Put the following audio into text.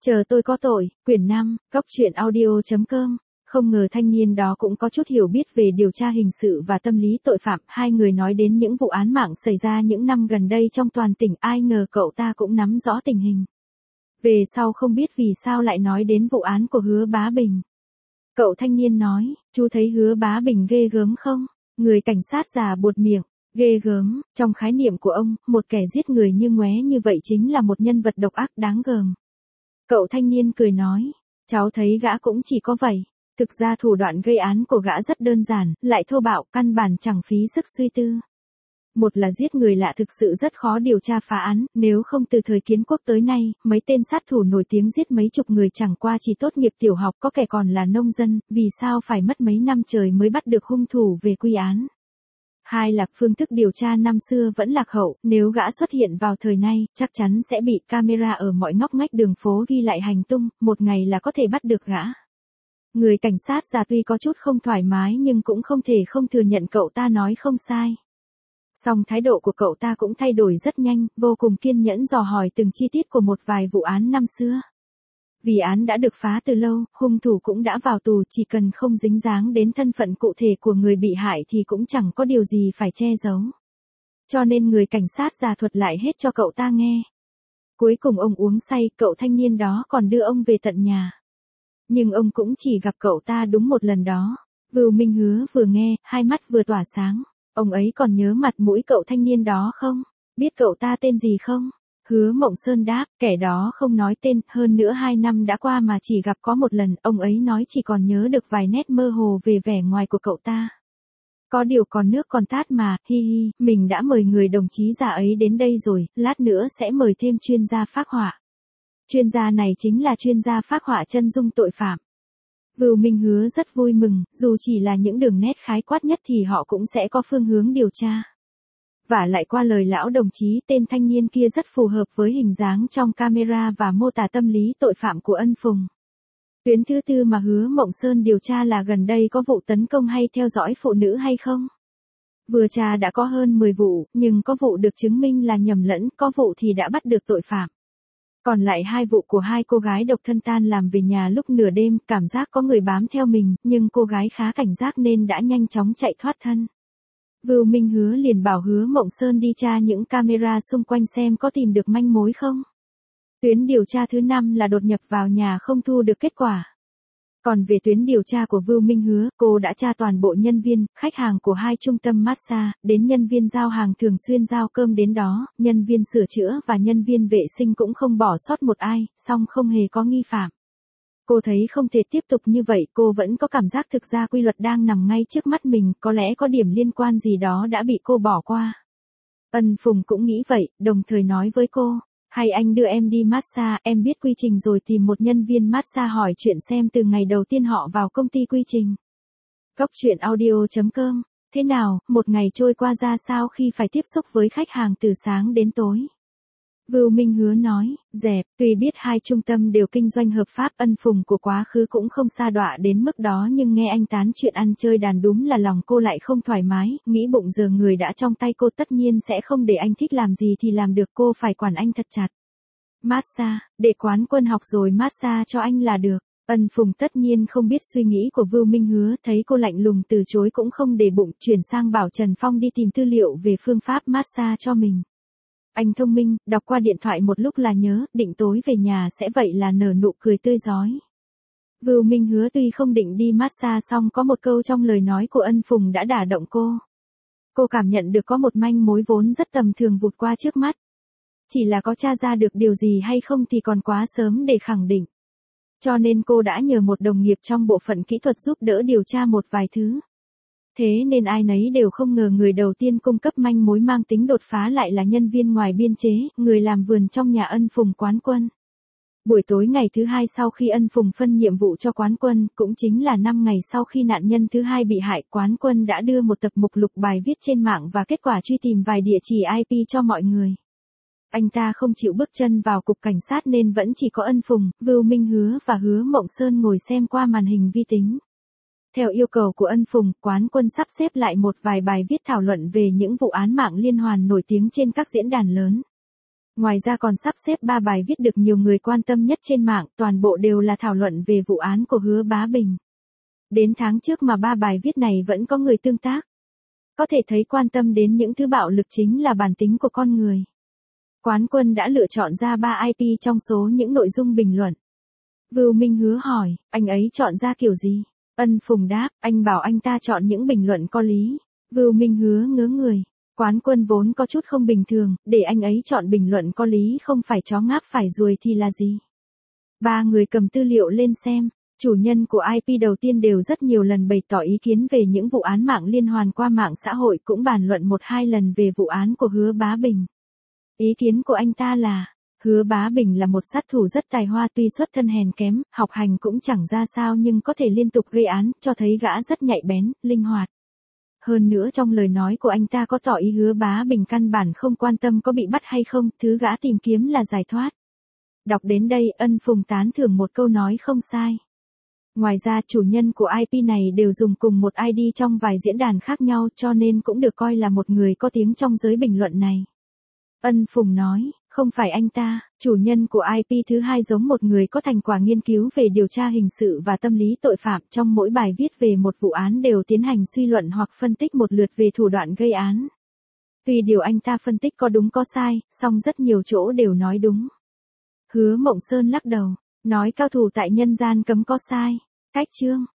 Chờ tôi có tội, quyển 5, góc truyện audio.com. Không ngờ thanh niên đó cũng có chút hiểu biết về điều tra hình sự và tâm lý tội phạm. Hai người nói đến những vụ án mạng xảy ra những năm gần đây trong toàn tỉnh, ai ngờ cậu ta cũng nắm rõ tình hình. Về sau không biết vì sao lại nói đến vụ án của Hứa Bá Bình. Cậu thanh niên nói, chú thấy Hứa Bá Bình ghê gớm không? Người cảnh sát già buột miệng. Ghê gớm, trong khái niệm của ông, một kẻ giết người như ngoé như vậy chính là một nhân vật độc ác đáng gờm. Cậu thanh niên cười nói, cháu thấy gã cũng chỉ có vậy. Thực ra thủ đoạn gây án của gã rất đơn giản, lại thô bạo, căn bản chẳng phí sức suy tư. Một là giết người lạ thực sự rất khó điều tra phá án, nếu không từ thời kiến quốc tới nay, mấy tên sát thủ nổi tiếng giết mấy chục người chẳng qua chỉ tốt nghiệp tiểu học, có kẻ còn là nông dân, vì sao phải mất mấy năm trời mới bắt được hung thủ về quy án. Hai là phương thức điều tra năm xưa vẫn lạc hậu, nếu gã xuất hiện vào thời nay, chắc chắn sẽ bị camera ở mọi ngóc ngách đường phố ghi lại hành tung, một ngày là có thể bắt được gã. Người cảnh sát già tuy có chút không thoải mái nhưng cũng không thể không thừa nhận cậu ta nói không sai. Song thái độ của cậu ta cũng thay đổi rất nhanh, vô cùng kiên nhẫn dò hỏi từng chi tiết của một vài vụ án năm xưa. Vì án đã được phá từ lâu, hung thủ cũng đã vào tù, chỉ cần không dính dáng đến thân phận cụ thể của người bị hại thì cũng chẳng có điều gì phải che giấu. Cho nên người cảnh sát già thuật lại hết cho cậu ta nghe. Cuối cùng ông uống say, cậu thanh niên đó còn đưa ông về tận nhà. Nhưng ông cũng chỉ gặp cậu ta đúng một lần đó. Vưu Minh Hứa vừa nghe, hai mắt vừa tỏa sáng. Ông ấy còn nhớ mặt mũi cậu thanh niên đó không? Biết cậu ta tên gì không? Hứa Mộng Sơn đáp, kẻ đó không nói tên, hơn nữa 2 năm đã qua mà chỉ gặp có một lần, ông ấy nói chỉ còn nhớ được vài nét mơ hồ về vẻ ngoài của cậu ta. Có điều còn nước còn tát mà, hi hi, mình đã mời người đồng chí già ấy đến đây rồi, lát nữa sẽ mời thêm chuyên gia phác họa. Chuyên gia này chính là chuyên gia phác họa chân dung tội phạm. Vưu Minh Hứa rất vui mừng, dù chỉ là những đường nét khái quát nhất thì họ cũng sẽ có phương hướng điều tra. Và lại qua lời lão đồng chí, tên thanh niên kia rất phù hợp với hình dáng trong camera và mô tả tâm lý tội phạm của Ân Phùng. Tuyến thứ tư mà Hứa Mộng Sơn điều tra là gần đây có vụ tấn công hay theo dõi phụ nữ hay không? Vừa tra đã có hơn 10 vụ, nhưng có vụ được chứng minh là nhầm lẫn, có vụ thì đã bắt được tội phạm. Còn lại 2 vụ của 2 cô gái độc thân tan làm về nhà lúc nửa đêm, cảm giác có người bám theo mình, nhưng cô gái khá cảnh giác nên đã nhanh chóng chạy thoát thân. Vưu Minh Hứa liền bảo Hứa Mộng Sơn đi tra những camera xung quanh xem có tìm được manh mối không. Tuyến điều tra thứ 5 là đột nhập vào nhà không thu được kết quả. Còn về tuyến điều tra của Vưu Minh Hứa, cô đã tra toàn bộ nhân viên, khách hàng của 2 trung tâm massage, đến nhân viên giao hàng thường xuyên giao cơm đến đó, nhân viên sửa chữa và nhân viên vệ sinh cũng không bỏ sót một ai, song không hề có nghi phạm. Cô thấy không thể tiếp tục như vậy, cô vẫn có cảm giác thực ra quy luật đang nằm ngay trước mắt mình, có lẽ có điểm liên quan gì đó đã bị cô bỏ qua. Ân Phùng cũng nghĩ vậy, đồng thời nói với cô, hay anh đưa em đi massage, em biết quy trình rồi, tìm một nhân viên massage hỏi chuyện xem từ ngày đầu tiên họ vào công ty quy trình. Góc truyện audio.com. Thế nào, một ngày trôi qua ra sao khi phải tiếp xúc với khách hàng từ sáng đến tối? Vưu Minh Hứa nói, dẹp, tuy biết 2 trung tâm đều kinh doanh hợp pháp, Ân Phùng của quá khứ cũng không sa đọa đến mức đó, nhưng nghe anh tán chuyện ăn chơi đàn đúng là lòng cô lại không thoải mái, nghĩ bụng giờ người đã trong tay cô tất nhiên sẽ không để anh thích làm gì thì làm được, cô phải quản anh thật chặt. Massage, để Quán Quân học rồi massage cho anh là được. Ân Phùng tất nhiên không biết suy nghĩ của Vưu Minh Hứa, thấy cô lạnh lùng từ chối cũng không để bụng, chuyển sang bảo Trần Phong đi tìm tư liệu về phương pháp massage cho mình. Anh thông minh, đọc qua điện thoại một lúc là nhớ, định tối về nhà sẽ vậy là nở nụ cười tươi rói. Vưu Minh Hứa tuy không định đi massage, song có một câu trong lời nói của Ân Phùng đã đả động cô. Cô cảm nhận được có một manh mối vốn rất tầm thường vụt qua trước mắt. Chỉ là có tra ra được điều gì hay không thì còn quá sớm để khẳng định. Cho nên cô đã nhờ một đồng nghiệp trong bộ phận kỹ thuật giúp đỡ điều tra một vài thứ. Thế nên ai nấy đều không ngờ người đầu tiên cung cấp manh mối mang tính đột phá lại là nhân viên ngoài biên chế, người làm vườn trong nhà Ân Phùng Quán Quân. Buổi tối ngày thứ 2 sau khi Ân Phùng phân nhiệm vụ cho Quán Quân, cũng chính là 5 ngày sau khi nạn nhân thứ 2 bị hại, Quán Quân đã đưa một tập mục lục bài viết trên mạng và kết quả truy tìm vài địa chỉ IP cho mọi người. Anh ta không chịu bước chân vào cục cảnh sát nên vẫn chỉ có Ân Phùng, Vưu Minh Hứa và Hứa Mộng Sơn ngồi xem qua màn hình vi tính. Theo yêu cầu của Ân Phùng, Quán Quân sắp xếp lại một vài bài viết thảo luận về những vụ án mạng liên hoàn nổi tiếng trên các diễn đàn lớn. Ngoài ra còn sắp xếp 3 bài viết được nhiều người quan tâm nhất trên mạng, toàn bộ đều là thảo luận về vụ án của Hứa Bá Bình. Đến tháng trước mà 3 bài viết này vẫn có người tương tác. Có thể thấy quan tâm đến những thứ bạo lực chính là bản tính của con người. Quán Quân đã lựa chọn ra 3 IP trong số những nội dung bình luận. Vưu Minh Hứa hỏi, anh ấy chọn ra kiểu gì? Ân Phùng đáp, anh bảo anh ta chọn những bình luận có lý. Vưu Minh Hứa ngớ người. Quán Quân vốn có chút không bình thường, để anh ấy chọn bình luận có lý không phải chó ngáp phải ruồi thì là gì? 3 người cầm tư liệu lên xem. Chủ nhân của IP đầu tiên đều rất nhiều lần bày tỏ ý kiến về những vụ án mạng liên hoàn qua mạng xã hội, cũng bàn luận 1-2 lần về vụ án của Hứa Bá Bình. Ý kiến của anh ta là, Hứa Bá Bình là một sát thủ rất tài hoa, tuy xuất thân hèn kém, học hành cũng chẳng ra sao nhưng có thể liên tục gây án, cho thấy gã rất nhạy bén, linh hoạt. Hơn nữa trong lời nói của anh ta có tỏ ý Hứa Bá Bình căn bản không quan tâm có bị bắt hay không, thứ gã tìm kiếm là giải thoát. Đọc đến đây, Ân Phùng tán thưởng một câu nói không sai. Ngoài ra chủ nhân của IP này đều dùng cùng một ID trong vài diễn đàn khác nhau, cho nên cũng được coi là một người có tiếng trong giới bình luận này. Ân Phùng nói, không phải anh ta, chủ nhân của IP thứ hai giống một người có thành quả nghiên cứu về điều tra hình sự và tâm lý tội phạm, trong mỗi bài viết về một vụ án đều tiến hành suy luận hoặc phân tích một lượt về thủ đoạn gây án. Tuy điều anh ta phân tích có đúng có sai, song rất nhiều chỗ đều nói đúng. Hứa Mộng Sơn lắc đầu, nói cao thủ tại nhân gian cấm có sai. Cách chương